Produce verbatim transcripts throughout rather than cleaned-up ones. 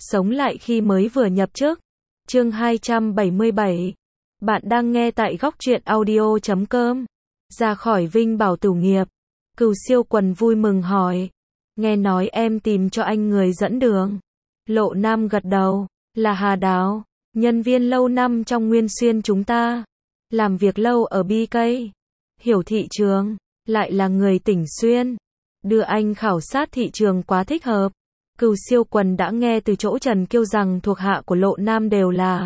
Sống lại khi mới vừa nhập chức. Chương hai trăm bảy mươi bảy. Bạn đang nghe tại góc truyện audio chấm com. Ra khỏi Vinh Bảo Tử nghiệp. Cừu Siêu Quần vui mừng hỏi. Nghe nói em tìm cho anh người dẫn đường. Lộ Nam gật đầu. Là Hà Đào, nhân viên lâu năm trong Nguyên Xuyên chúng ta. Làm việc lâu ở bê ca. Hiểu thị trường. Lại là người tỉnh Xuyên. Đưa anh khảo sát thị trường quá thích hợp. Cừu Siêu Quần đã nghe từ chỗ Trần Kiêu rằng thuộc hạ của Lộ Nam đều là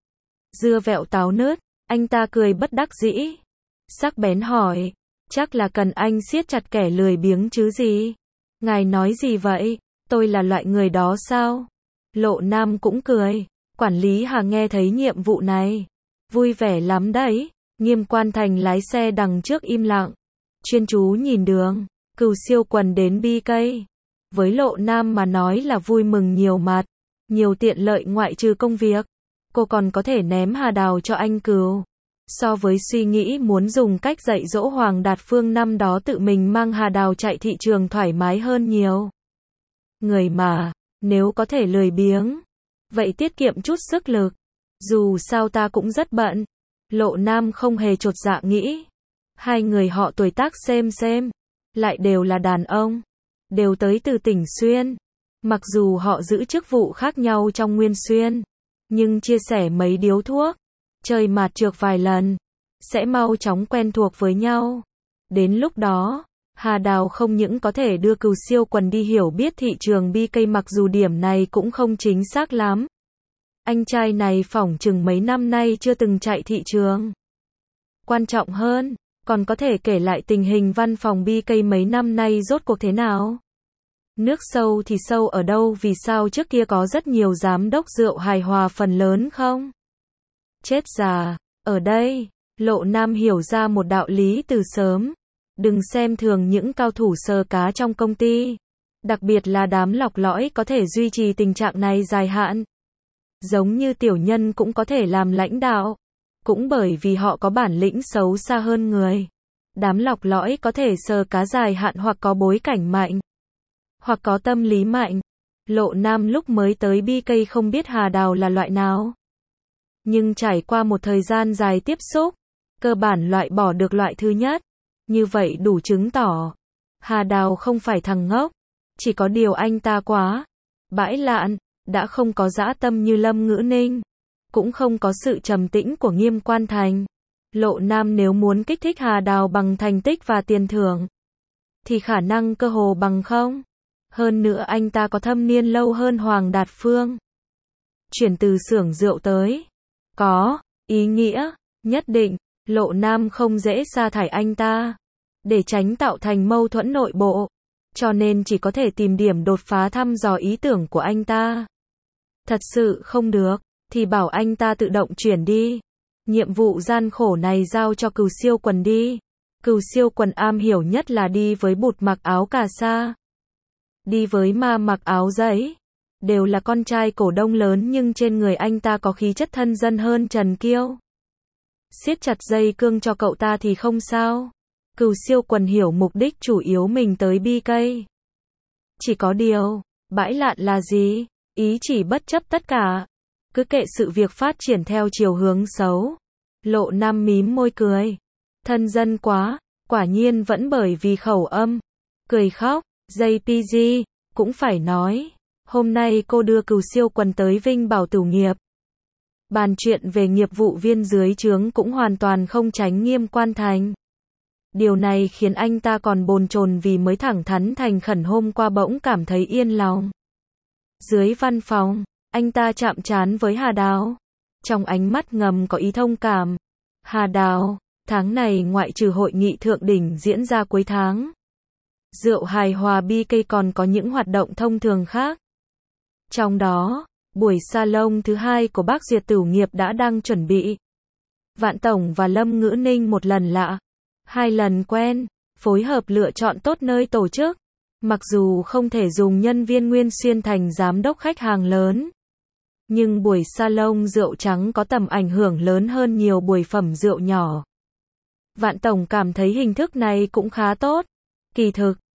dưa vẹo táo nớt. Anh ta cười bất đắc dĩ. Sắc bén hỏi. Chắc là cần anh siết chặt kẻ lười biếng chứ gì? Ngài nói gì vậy? Tôi là loại người đó sao? Lộ Nam cũng cười. Quản lý Hà nghe thấy nhiệm vụ này. Vui vẻ lắm đấy. Nghiêm Quan Thành lái xe đằng trước im lặng. Chuyên chú nhìn đường. Cừu Siêu Quần đến bê ca. Với Lộ Nam mà nói là vui mừng nhiều mặt. Nhiều tiện lợi ngoại trừ công việc. Cô còn có thể ném Hà Đào cho anh Cừu. So với suy nghĩ muốn dùng cách dạy dỗ Hoàng Đạt Phương năm đó tự mình mang Hà Đào chạy thị trường thoải mái hơn nhiều. Người mà, nếu có thể lười biếng, vậy tiết kiệm chút sức lực. Dù sao ta cũng rất bận. Lộ Nam không hề chột dạ nghĩ. Hai người họ tuổi tác xem xem, lại đều là đàn ông, đều tới từ tỉnh Xuyên. Mặc dù họ giữ chức vụ khác nhau trong Nguyên Xuyên, nhưng chia sẻ mấy điếu thuốc, chơi mạt trược vài lần, sẽ mau chóng quen thuộc với nhau. Đến lúc đó, Hà Đào không những có thể đưa Cừu Siêu Quần đi hiểu biết thị trường bê ca, mặc dù điểm này cũng không chính xác lắm. Anh trai này phỏng chừng mấy năm nay chưa từng chạy thị trường. Quan trọng hơn, còn có thể kể lại tình hình văn phòng bê ca mấy năm nay rốt cuộc thế nào. Nước sâu thì sâu ở đâu, vì sao trước kia có rất nhiều giám đốc rượu hài hòa phần lớn không? Chết già, ở đây, Lộ Nam hiểu ra một đạo lý từ sớm. Đừng xem thường những cao thủ sờ cá trong công ty. Đặc biệt là đám lọc lõi có thể duy trì tình trạng này dài hạn. Giống như tiểu nhân cũng có thể làm lãnh đạo. Cũng bởi vì họ có bản lĩnh xấu xa hơn người. Đám lọc lõi có thể sờ cá dài hạn hoặc có bối cảnh mạnh, hoặc có tâm lý mạnh. Lộ Nam lúc mới tới bê ca không biết Hà Đào là loại nào. Nhưng trải qua một thời gian dài tiếp xúc, cơ bản loại bỏ được loại thứ nhất. Như vậy đủ chứng tỏ Hà Đào không phải thằng ngốc. Chỉ có điều anh ta quá bãi lạn, đã không có dã tâm như Lâm Ngữ Ninh, cũng không có sự trầm tĩnh của Nghiêm Quan Thành. Lộ Nam nếu muốn kích thích Hà Đào bằng thành tích và tiền thưởng, thì khả năng cơ hồ bằng không. Hơn nữa anh ta có thâm niên lâu hơn Hoàng Đạt Phương. Chuyển từ xưởng rượu tới, có ý nghĩa nhất định. Lộ Nam không dễ sa thải anh ta, để tránh tạo thành mâu thuẫn nội bộ. Cho nên chỉ có thể tìm điểm đột phá thăm dò ý tưởng của anh ta. Thật sự không được, thì bảo anh ta tự động chuyển đi. Nhiệm vụ gian khổ này giao cho Cừu Siêu Quần đi. Cừu Siêu Quần am hiểu nhất là đi với bụt mặc áo cà sa, đi với ma mặc áo giấy. Đều là con trai cổ đông lớn, nhưng trên người anh ta có khí chất thân dân hơn Trần Kiêu. Siết chặt dây cương cho cậu ta thì không sao. Cừu Siêu Quần hiểu mục đích chủ yếu mình tới bê ca. Chỉ có điều, bãi lạn là gì? Ý chỉ bất chấp tất cả. Cứ kệ sự việc phát triển theo chiều hướng xấu. Lộ Nam mím môi cười. Thân dân quá, quả nhiên vẫn bởi vì khẩu âm. Cười khóc, gi pê giê, cũng phải nói. Hôm nay cô đưa Cừu Siêu Quần tới Vinh Bảo Tử nghiệp. Bàn chuyện về nghiệp vụ viên dưới trướng cũng hoàn toàn không tránh Nghiêm Quan Thành. Điều này khiến anh ta còn bồn chồn vì mới thẳng thắn thành khẩn hôm qua bỗng cảm thấy yên lòng. Dưới văn phòng, anh ta chạm trán với Hà Đào. Trong ánh mắt ngầm có ý thông cảm. Hà Đào, tháng này ngoại trừ hội nghị thượng đỉnh diễn ra cuối tháng, rượu hài hòa bê ca còn có những hoạt động thông thường khác. Trong đó, buổi salon thứ hai của bác Duyệt Tử nghiệp đã đang chuẩn bị. Vạn Tổng và Lâm Ngữ Ninh một lần lạ, hai lần quen, phối hợp lựa chọn tốt nơi tổ chức. Mặc dù không thể dùng nhân viên Nguyên Xuyên thành giám đốc khách hàng lớn, nhưng buổi salon rượu trắng có tầm ảnh hưởng lớn hơn nhiều buổi phẩm rượu nhỏ. Vạn Tổng cảm thấy hình thức này cũng khá tốt. Kỳ thực,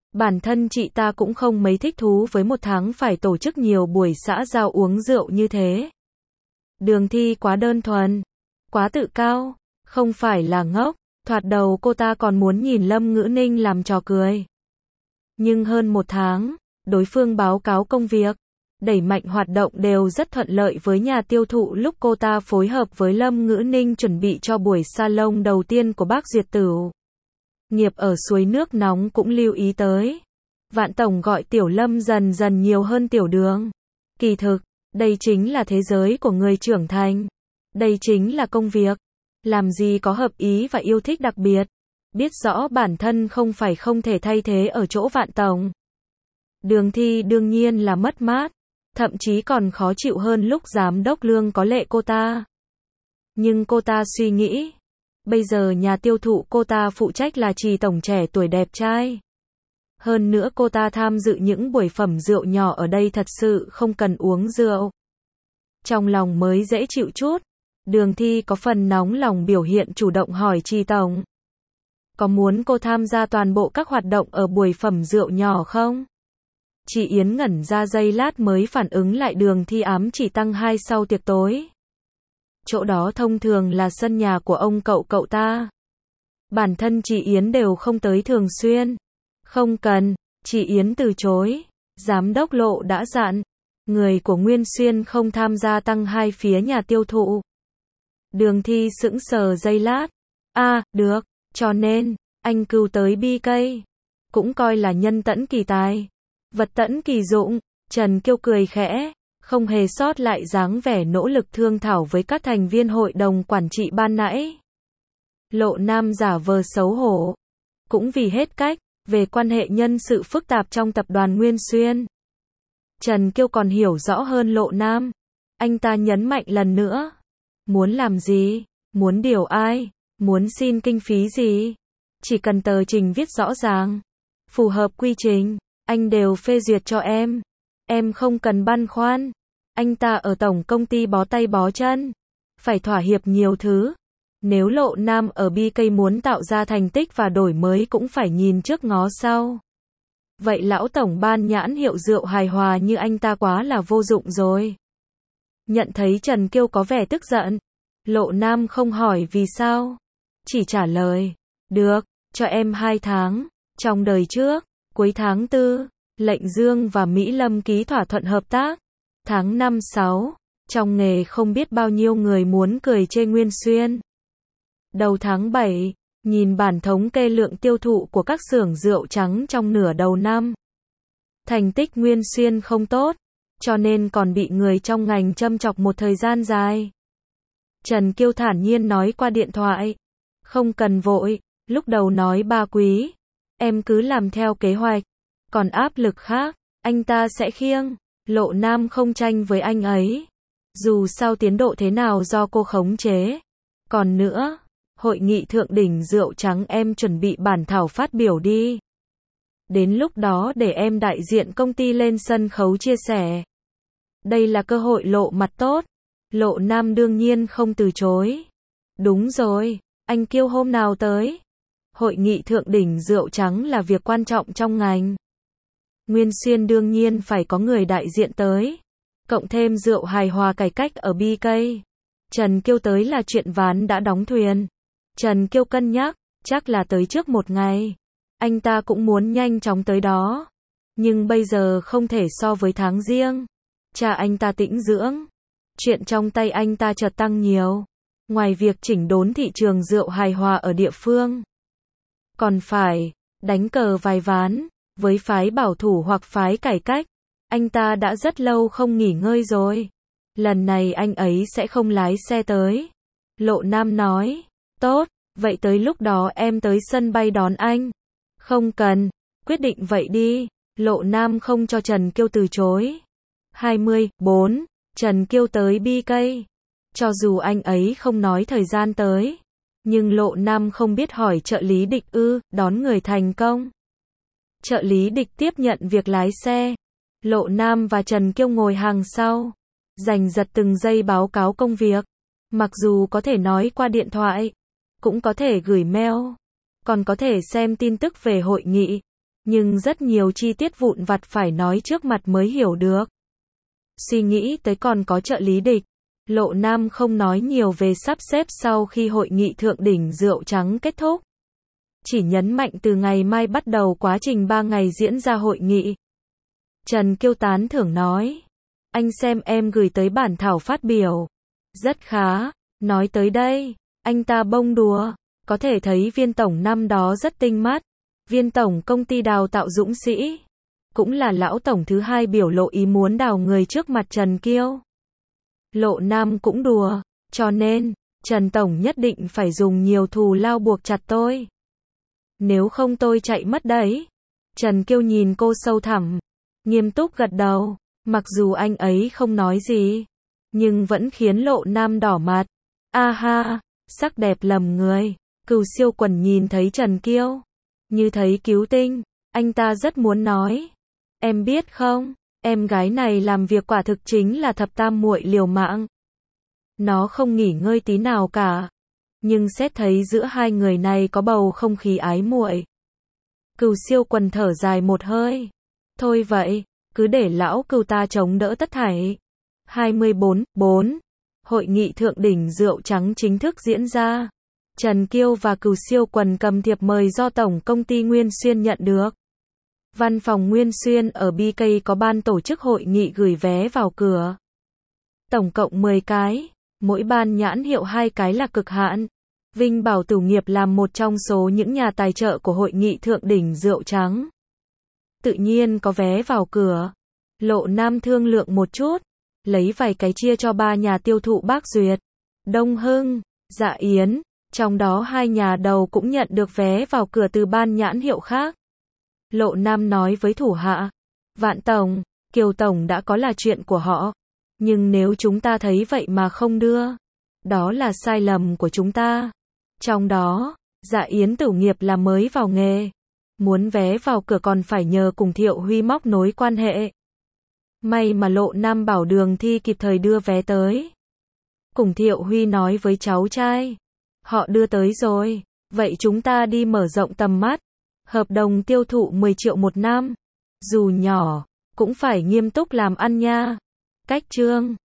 Bản thân chị ta cũng không mấy thích thú với một tháng phải tổ chức nhiều buổi xã giao uống rượu như thế. Đường Thi quá đơn thuần, quá tự cao, không phải là ngốc, thoạt đầu cô ta còn muốn nhìn Lâm Ngữ Ninh làm trò cười. Nhưng hơn một tháng, đối phương báo cáo công việc, đẩy mạnh hoạt động đều rất thuận lợi với nhà tiêu thụ lúc cô ta phối hợp với Lâm Ngữ Ninh chuẩn bị cho buổi salon đầu tiên của bác Duyệt Tửu. Nghiệp ở suối nước nóng cũng lưu ý tới. Vạn Tổng gọi Tiểu Lâm dần dần nhiều hơn Tiểu Đường. Kỳ thực, đây chính là thế giới của người trưởng thành. Đây chính là công việc. Làm gì có hợp ý và yêu thích đặc biệt. Biết rõ bản thân không phải không thể thay thế ở chỗ Vạn Tổng. Đường Thi đương nhiên là mất mát. Thậm chí còn khó chịu hơn lúc giám đốc Lương có lệ cô ta. Nhưng cô ta suy nghĩ. Bây giờ nhà tiêu thụ cô ta phụ trách là Trì Tổng trẻ tuổi đẹp trai. Hơn nữa cô ta tham dự những buổi phẩm rượu nhỏ ở đây thật sự không cần uống rượu. Trong lòng mới dễ chịu chút. Đường Thi có phần nóng lòng biểu hiện chủ động hỏi Trì Tổng. Có muốn cô tham gia toàn bộ các hoạt động ở buổi phẩm rượu nhỏ không? Chị Yến ngẩn ra giây lát mới phản ứng lại Đường Thi ám chỉ tăng hai sau tiệc tối. Chỗ đó thông thường là sân nhà của ông cậu cậu ta. Bản thân chị Yến đều không tới thường xuyên. Không cần, chị Yến từ chối. Giám đốc Lộ đã dặn. Người của Nguyên Xuyên không tham gia tăng hai phía nhà tiêu thụ. Đường Thi sững sờ giây lát. À, được, cho nên, anh Cưu tới bi cây. Cũng coi là nhân tẫn kỳ tài. Vật tẫn kỳ dụng. Trần Kiêu cười khẽ. Không hề sót lại dáng vẻ nỗ lực thương thảo với các thành viên hội đồng quản trị ban nãy. Lộ Nam giả vờ xấu hổ. Cũng vì hết cách, về quan hệ nhân sự phức tạp trong tập đoàn Nguyên Xuyên. Trần Kiêu còn hiểu rõ hơn Lộ Nam. Anh ta nhấn mạnh lần nữa. Muốn làm gì? Muốn điều ai? Muốn xin kinh phí gì? Chỉ cần tờ trình viết rõ ràng. Phù hợp quy trình. Anh đều phê duyệt cho em. Em không cần băn khoăn. Anh ta ở tổng công ty bó tay bó chân. Phải thỏa hiệp nhiều thứ. Nếu Lộ Nam ở bê ca muốn tạo ra thành tích và đổi mới cũng phải nhìn trước ngó sau. Vậy lão tổng ban nhãn hiệu rượu hài hòa như anh ta quá là vô dụng rồi. Nhận thấy Trần Kiêu có vẻ tức giận. Lộ Nam không hỏi vì sao. Chỉ trả lời. Được, cho em hai tháng. Trong đời trước, cuối tháng tư, Lệnh Dương và Mỹ Lâm ký thỏa thuận hợp tác. Tháng năm sáu, trong nghề không biết bao nhiêu người muốn cười chê Nguyên Xuyên. Đầu tháng bảy, nhìn bản thống kê lượng tiêu thụ của các xưởng rượu trắng trong nửa đầu năm. Thành tích Nguyên Xuyên không tốt, cho nên còn bị người trong ngành châm chọc một thời gian dài. Trần Kiêu thản nhiên nói qua điện thoại. Không cần vội, lúc đầu nói ba quý. Em cứ làm theo kế hoạch. Còn áp lực khác, anh ta sẽ khiêng. Lộ Nam không tranh với anh ấy. Dù sao tiến độ thế nào do cô khống chế. Còn nữa, hội nghị thượng đỉnh rượu trắng em chuẩn bị bản thảo phát biểu đi. Đến lúc đó để em đại diện công ty lên sân khấu chia sẻ. Đây là cơ hội lộ mặt tốt. Lộ Nam đương nhiên không từ chối. Đúng rồi, anh Kiêu hôm nào tới? Hội nghị thượng đỉnh rượu trắng là việc quan trọng trong ngành. Nguyên Xuyên đương nhiên phải có người đại diện tới. Cộng thêm rượu hài hòa cải cách ở bê ca. Trần Kiêu tới là chuyện ván đã đóng thuyền. Trần Kiêu cân nhắc, chắc là tới trước một ngày. Anh ta cũng muốn nhanh chóng tới đó. Nhưng bây giờ không thể so với tháng riêng. Cha anh ta tĩnh dưỡng. Chuyện trong tay anh ta chợt tăng nhiều. Ngoài việc chỉnh đốn thị trường rượu hài hòa ở địa phương. Còn phải đánh cờ vài ván. Với phái bảo thủ hoặc phái cải cách. Anh ta đã rất lâu không nghỉ ngơi rồi. Lần này anh ấy sẽ không lái xe tới. Lộ Nam nói. Tốt, vậy tới lúc đó em tới sân bay đón anh. Không cần, quyết định vậy đi. Lộ Nam không cho Trần Kiêu từ chối. hai mươi bốn, Trần Kiêu tới bê ca. Cho dù anh ấy không nói thời gian tới. Nhưng Lộ Nam không biết hỏi trợ lý Địch ư, đón người thành công. Trợ lý Địch tiếp nhận việc lái xe. Lộ Nam và Trần Kiêu ngồi hàng sau. Giành giật từng giây báo cáo công việc. Mặc dù có thể nói qua điện thoại. Cũng có thể gửi mail. Còn có thể xem tin tức về hội nghị. nhưng rất nhiều chi tiết vụn vặt phải nói trước mặt mới hiểu được. Suy nghĩ tới còn có trợ lý địch, Lộ Nam không nói nhiều về sắp xếp sau khi hội nghị thượng đỉnh rượu trắng kết thúc. Chỉ nhấn mạnh từ ngày mai bắt đầu quá trình ba ngày diễn ra hội nghị. Trần Kiêu tán thưởng nói, anh xem em gửi tới bản thảo phát biểu. Rất khá, nói tới đây, anh ta bông đùa, có thể thấy viên tổng năm đó rất tinh mắt. Viên tổng công ty đào tạo dũng sĩ, cũng là lão tổng thứ hai biểu lộ ý muốn đào người trước mặt Trần Kiêu. Lộ Nam cũng đùa, cho nên, Trần tổng nhất định phải dùng nhiều thù lao buộc chặt tôi. Nếu không tôi chạy mất đấy. Trần Kiêu nhìn cô sâu thẳm, nghiêm túc gật đầu, mặc dù anh ấy không nói gì, nhưng vẫn khiến Lộ Nam đỏ mặt. A ha, sắc đẹp lầm người. Cừu Siêu Quần nhìn thấy Trần Kiêu, như thấy cứu tinh, anh ta rất muốn nói. Em biết không, em gái này làm việc quả thực chính là thập tam muội liều mạng. Nó không nghỉ ngơi tí nào cả. Nhưng xét thấy giữa hai người này có bầu không khí ái muội. Cừu Siêu Quần thở dài một hơi. Thôi vậy, cứ để lão cừu ta chống đỡ tất thảy. hai mươi bốn bốn. Hội nghị thượng đỉnh rượu trắng chính thức diễn ra. Trần Kiêu và Cừu Siêu Quần cầm thiệp mời do Tổng công ty Nguyên Xuyên nhận được. Văn phòng Nguyên Xuyên ở bê ca có ban tổ chức hội nghị gửi vé vào cửa. Tổng cộng mười cái, mỗi ban nhãn hiệu hai cái là cực hạn. Vinh Bảo Tử Nghiệp làm một trong số những nhà tài trợ của hội nghị thượng đỉnh rượu trắng. Tự nhiên có vé vào cửa. Lộ Nam thương lượng một chút, lấy vài cái chia cho ba nhà tiêu thụ Bác Duyệt, Đông Hưng, Dạ Yến, trong đó hai nhà đầu cũng nhận được vé vào cửa từ ban nhãn hiệu khác. Lộ Nam nói với thủ hạ, Vạn Tổng, Kiều Tổng đã có là chuyện của họ, nhưng nếu chúng ta thấy vậy mà không đưa, đó là sai lầm của chúng ta. Trong đó, Dạ Yến Tử Nghiệp là mới vào nghề, muốn vé vào cửa còn phải nhờ cùng Thiệu Huy móc nối quan hệ. May mà Lộ Nam bảo Đường Thi kịp thời đưa vé tới. Cùng Thiệu Huy nói với cháu trai, họ đưa tới rồi, vậy chúng ta đi mở rộng tầm mắt. Hợp đồng tiêu thụ mười triệu một năm, dù nhỏ, cũng phải nghiêm túc làm ăn nha. Cách chương